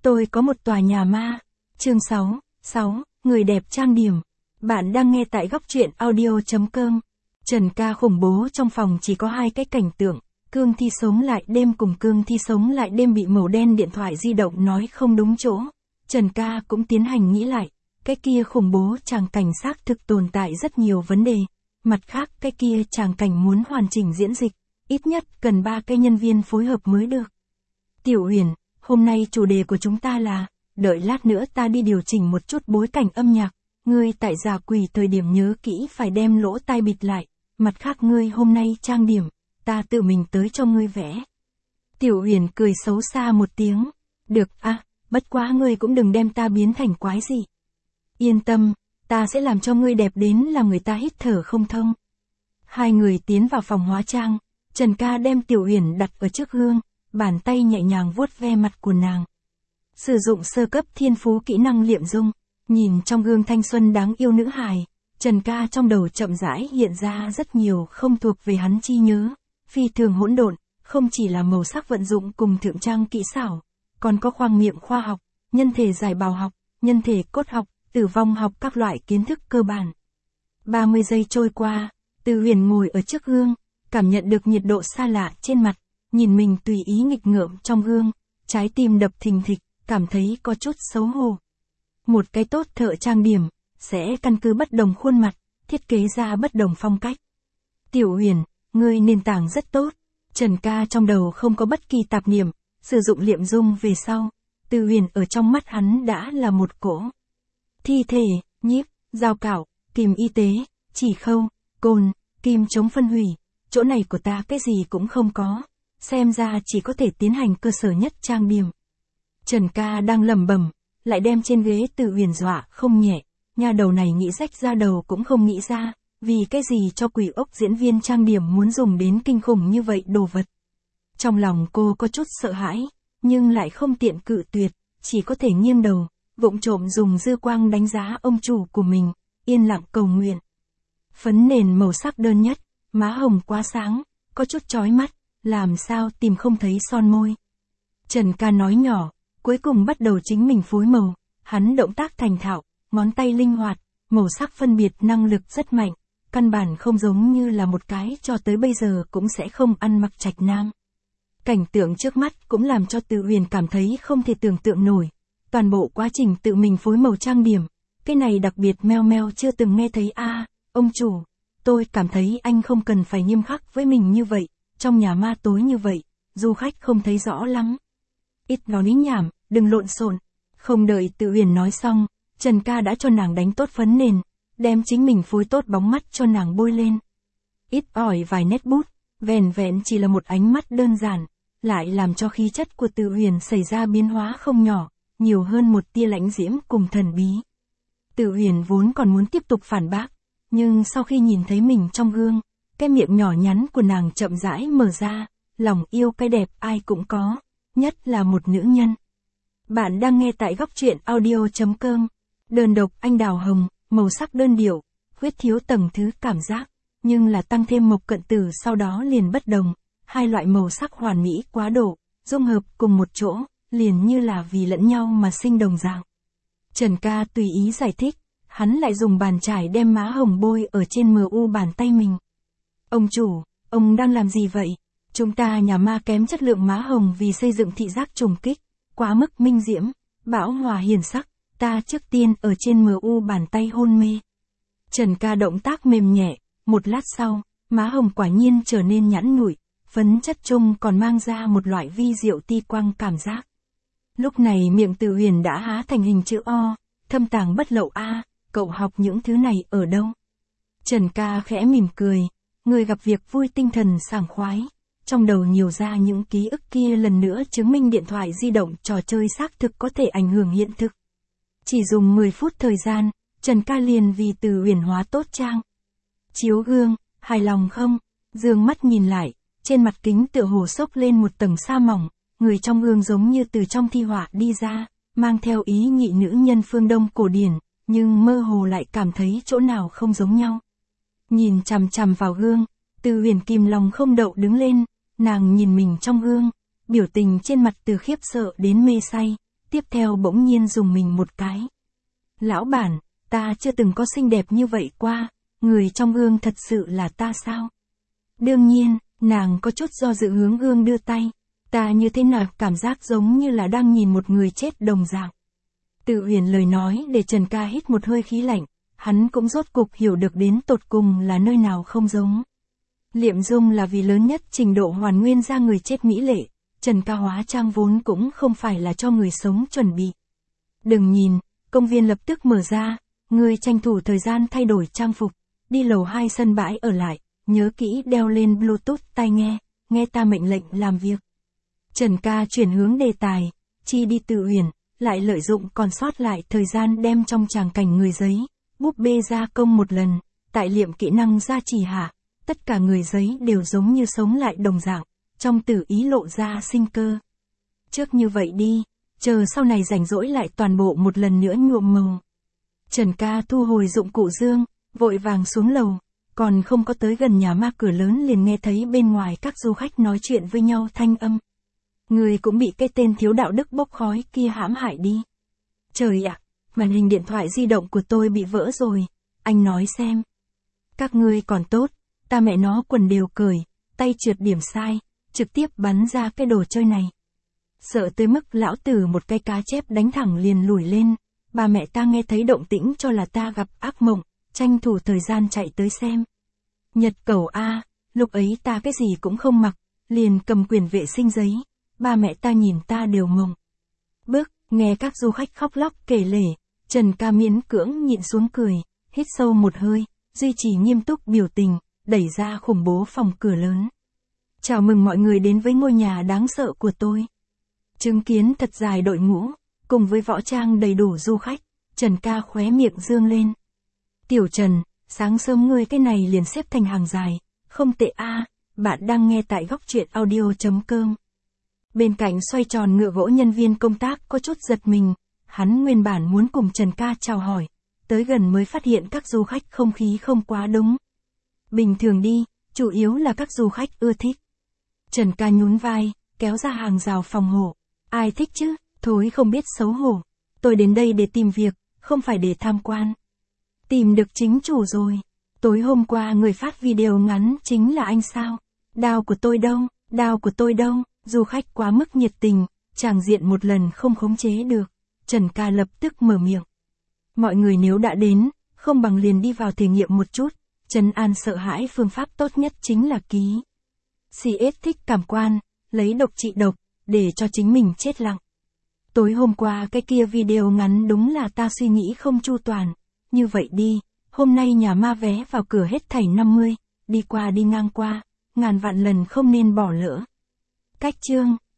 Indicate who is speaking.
Speaker 1: Tôi có một tòa nhà ma. Chương 6, người đẹp trang điểm. Bạn đang nghe tại góc truyện audio.com. Trần ca khủng bố trong phòng chỉ có hai cái cảnh tượng. Cương Thi sống lại đêm cùng Cương Thi sống lại đêm bị màu đen điện thoại di động nói không đúng chỗ. Trần ca cũng tiến hành nghĩ lại. Cái kia khủng bố tràng cảnh xác thực tồn tại rất nhiều vấn đề. Mặt khác cái kia tràng cảnh muốn hoàn chỉnh diễn dịch. Ít nhất cần 3 cái nhân viên phối hợp mới được. Tiểu Uyển, hôm nay chủ đề của chúng ta là, đợi lát nữa ta đi điều chỉnh một chút bối cảnh âm nhạc. Ngươi tại già quỳ thời điểm nhớ kỹ phải đem lỗ tai bịt lại. Mặt khác ngươi hôm nay trang điểm, ta tự mình tới cho ngươi vẽ. Tiểu Uyển cười xấu xa một tiếng. Được à, bất quá ngươi cũng đừng đem ta biến thành quái gì. Yên tâm, ta sẽ làm cho ngươi đẹp đến làm người ta hít thở không thông. Hai người tiến vào phòng hóa trang, Trần ca đem Tiểu Uyển đặt ở trước gương, bàn tay nhẹ nhàng vuốt ve mặt của nàng. Sử dụng sơ cấp thiên phú kỹ năng liệm dung, nhìn trong gương thanh xuân đáng yêu nữ hài, Trần ca trong đầu chậm rãi hiện ra rất nhiều không thuộc về hắn chi nhớ, phi thường hỗn độn, không chỉ là màu sắc vận dụng cùng thượng trang kỹ xảo, còn có khoang miệng khoa học, nhân thể giải bào học, nhân thể cốt học, tử vong học các loại kiến thức cơ bản. 30 giây trôi qua, Từ Huyền ngồi ở trước gương, cảm nhận được nhiệt độ xa lạ trên mặt, nhìn mình tùy ý nghịch ngợm trong gương, trái tim đập thình thịch, cảm thấy có chút xấu hổ. Một cái tốt thợ trang điểm, sẽ căn cứ bất đồng khuôn mặt, thiết kế ra bất đồng phong cách. Tiểu Huyền, ngươi nền tảng rất tốt. Trần ca trong đầu không có bất kỳ tạp niệm, sử dụng liệm dung về sau, Từ Huyền ở trong mắt hắn đã là một cỗ thi thể, nhíp, dao cạo, kìm y tế, chỉ khâu, cồn, kim chống phân hủy, chỗ này của ta cái gì cũng không có, xem ra chỉ có thể tiến hành cơ sở nhất trang điểm. Trần ca đang lẩm bẩm, lại đem trên ghế Từ Huyền dọa không nhẹ, nha đầu này nghĩ rách ra đầu cũng không nghĩ ra, vì cái gì cho quỷ ốc diễn viên trang điểm muốn dùng đến kinh khủng như vậy đồ vật. Trong lòng cô có chút sợ hãi, nhưng lại không tiện cự tuyệt, chỉ có thể nghiêng đầu, vụng trộm dùng dư quang đánh giá ông chủ của mình, yên lặng cầu nguyện. Phấn nền màu sắc đơn nhất, má hồng quá sáng, có chút chói mắt, làm sao tìm không thấy son môi. Trần ca nói nhỏ, cuối cùng bắt đầu chính mình phối màu, hắn động tác thành thạo, ngón tay linh hoạt, màu sắc phân biệt năng lực rất mạnh, căn bản không giống như là một cái cho tới bây giờ cũng sẽ không ăn mặc trạch nam. Cảnh tượng trước mắt cũng làm cho Từ Huyền cảm thấy không thể tưởng tượng nổi. Toàn bộ quá trình tự mình phối màu trang điểm, cái này đặc biệt meo meo chưa từng nghe thấy a. Ông chủ, tôi cảm thấy anh không cần phải nghiêm khắc với mình như vậy, trong nhà ma tối như vậy, du khách không thấy rõ lắm. Ít nói lý nhảm, đừng lộn xộn. Không đợi Từ Huyền nói xong, Trần ca đã cho nàng đánh tốt phấn nền, đem chính mình phối tốt bóng mắt cho nàng bôi lên. Ít ỏi vài nét bút, vẻn vẹn chỉ là một ánh mắt đơn giản, lại làm cho khí chất của Từ Huyền xảy ra biến hóa không nhỏ, nhiều hơn một tia lãnh diễm cùng thần bí. Từ Huyền vốn còn muốn tiếp tục phản bác, nhưng sau khi nhìn thấy mình trong gương, cái miệng nhỏ nhắn của nàng chậm rãi mở ra, lòng yêu cái đẹp ai cũng có, nhất là một nữ nhân. Bạn đang nghe tại góc truyện audio.com. Đơn độc anh đào hồng, màu sắc đơn điệu, khuyết thiếu tầng thứ cảm giác, nhưng là tăng thêm mộc cận tử sau đó liền bất đồng, hai loại màu sắc hoàn mỹ quá độ, dung hợp cùng một chỗ, liền như là vì lẫn nhau mà sinh đồng dạng. Trần ca tùy ý giải thích, hắn lại dùng bàn chải đem má hồng bôi ở trên mu bàn tay mình. Ông chủ, ông đang làm gì vậy? Chúng ta nhà ma kém chất lượng má hồng vì xây dựng thị giác trùng kích, quá mức minh diễm, bão hòa hiền sắc, ta trước tiên ở trên mu bàn tay hôn mê. Trần ca động tác mềm nhẹ, một lát sau, má hồng quả nhiên trở nên nhẵn nhụi, phấn chất chung còn mang ra một loại vi diệu ti quang cảm giác. Lúc này miệng Từ Huyền đã há thành hình chữ O, thâm tàng bất lậu a, cậu học những thứ này ở đâu? Trần ca khẽ mỉm cười, người gặp việc vui tinh thần sảng khoái, trong đầu nhiều ra những ký ức kia lần nữa chứng minh điện thoại di động trò chơi xác thực có thể ảnh hưởng hiện thực. Chỉ dùng 10 phút thời gian, Trần ca liền vì Từ Huyền hóa tốt trang. Chiếu gương, hài lòng không? Dương mắt nhìn lại, trên mặt kính tựa hồ xốc lên một tầng sa mỏng, người trong gương giống như từ trong thi họa đi ra, mang theo ý nhị nữ nhân phương Đông cổ điển, nhưng mơ hồ lại cảm thấy chỗ nào không giống nhau. Nhìn chằm chằm vào gương, Từ Huyền kìm lòng không đậu đứng lên, nàng nhìn mình trong gương, biểu tình trên mặt từ khiếp sợ đến mê say, tiếp theo bỗng nhiên dùng mình một cái. Lão bản, ta chưa từng có xinh đẹp như vậy qua, người trong gương thật sự là ta sao? Đương nhiên, nàng có chút do dự hướng gương đưa tay. Ta như thế nào, cảm giác giống như là đang nhìn một người chết đồng dạng. Tự Uyển lời nói để Trần Ca hít một hơi khí lạnh, hắn cũng rốt cục hiểu được đến tột cùng là nơi nào không giống. Liệm dung là vì lớn nhất trình độ hoàn nguyên ra người chết mỹ lệ, Trần Ca hóa trang vốn cũng không phải là cho người sống chuẩn bị. Đừng nhìn, công viên lập tức mở ra, ngươi tranh thủ thời gian thay đổi trang phục, đi lầu 2 sân bãi ở lại, nhớ kỹ đeo lên Bluetooth tai nghe ta mệnh lệnh làm việc. Trần Ca chuyển hướng đề tài, chi đi Tự Uyển, lại lợi dụng còn sót lại thời gian đem trong tràng cảnh người giấy, búp bê gia công một lần, tại liệm kỹ năng gia trì hạ, tất cả người giấy đều giống như sống lại đồng dạng, trong tử ý lộ ra sinh cơ. Trước như vậy đi, chờ sau này rảnh rỗi lại toàn bộ một lần nữa nhuộm màu. Trần Ca thu hồi dụng cụ dương, vội vàng xuống lầu, còn không có tới gần nhà ma cửa lớn liền nghe thấy bên ngoài các du khách nói chuyện với nhau thanh âm. Người cũng bị cái tên thiếu đạo đức bốc khói kia hãm hại đi. Trời ạ, màn hình điện thoại di động của tôi bị vỡ rồi, anh nói xem. Các ngươi còn tốt, ta mẹ nó quần đều cởi, tay trượt điểm sai, trực tiếp bắn ra cái đồ chơi này. Sợ tới mức lão tử một cái cá chép đánh thẳng liền lùi lên, bà mẹ ta nghe thấy động tĩnh cho là ta gặp ác mộng, tranh thủ thời gian chạy tới xem. Nhật Cầu A, lúc ấy ta cái gì cũng không mặc, liền cầm quyền vệ sinh giấy, ba mẹ ta nhìn ta đều mộng. Nghe các du khách khóc lóc kể lể, Trần Ca miễn cưỡng nhịn xuống cười, hít sâu một hơi, duy trì nghiêm túc biểu tình, đẩy ra khủng bố phòng cửa lớn. Chào mừng mọi người đến với ngôi nhà đáng sợ của tôi. Chứng kiến thật dài đội ngũ, cùng với võ trang đầy đủ du khách, Trần Ca khóe miệng dương lên. Tiểu Trần, sáng sớm ngươi cái này liền xếp thành hàng dài, không tệ a. Bạn đang nghe tại góc truyện audio.com. Bên cạnh xoay tròn ngựa gỗ nhân viên công tác có chút giật mình, hắn nguyên bản muốn cùng Trần Ca chào hỏi, tới gần mới phát hiện các du khách không khí không quá đúng. Bình thường đi, chủ yếu là các du khách ưa thích. Trần Ca nhún vai, kéo ra hàng rào phòng hộ. Ai thích chứ, thối không biết xấu hổ. Tôi đến đây để tìm việc, không phải để tham quan. Tìm được chính chủ rồi. Tối hôm qua người phát video ngắn chính là anh sao? Đao của tôi đâu, đao của tôi đâu? Du khách quá mức nhiệt tình, tràng diện một lần không khống chế được. Trần Ca lập tức mở miệng. Mọi người nếu đã đến, không bằng liền đi vào thể nghiệm một chút. Trấn an sợ hãi phương pháp tốt nhất chính là ký. CS thích cảm quan, lấy độc trị độc, để cho chính mình chết lặng. Tối hôm qua cái kia video ngắn đúng là ta suy nghĩ không chu toàn. Như vậy đi, hôm nay nhà ma vé vào cửa hết thảy 50, đi qua đi ngang qua, ngàn vạn lần không nên bỏ lỡ. Cách chương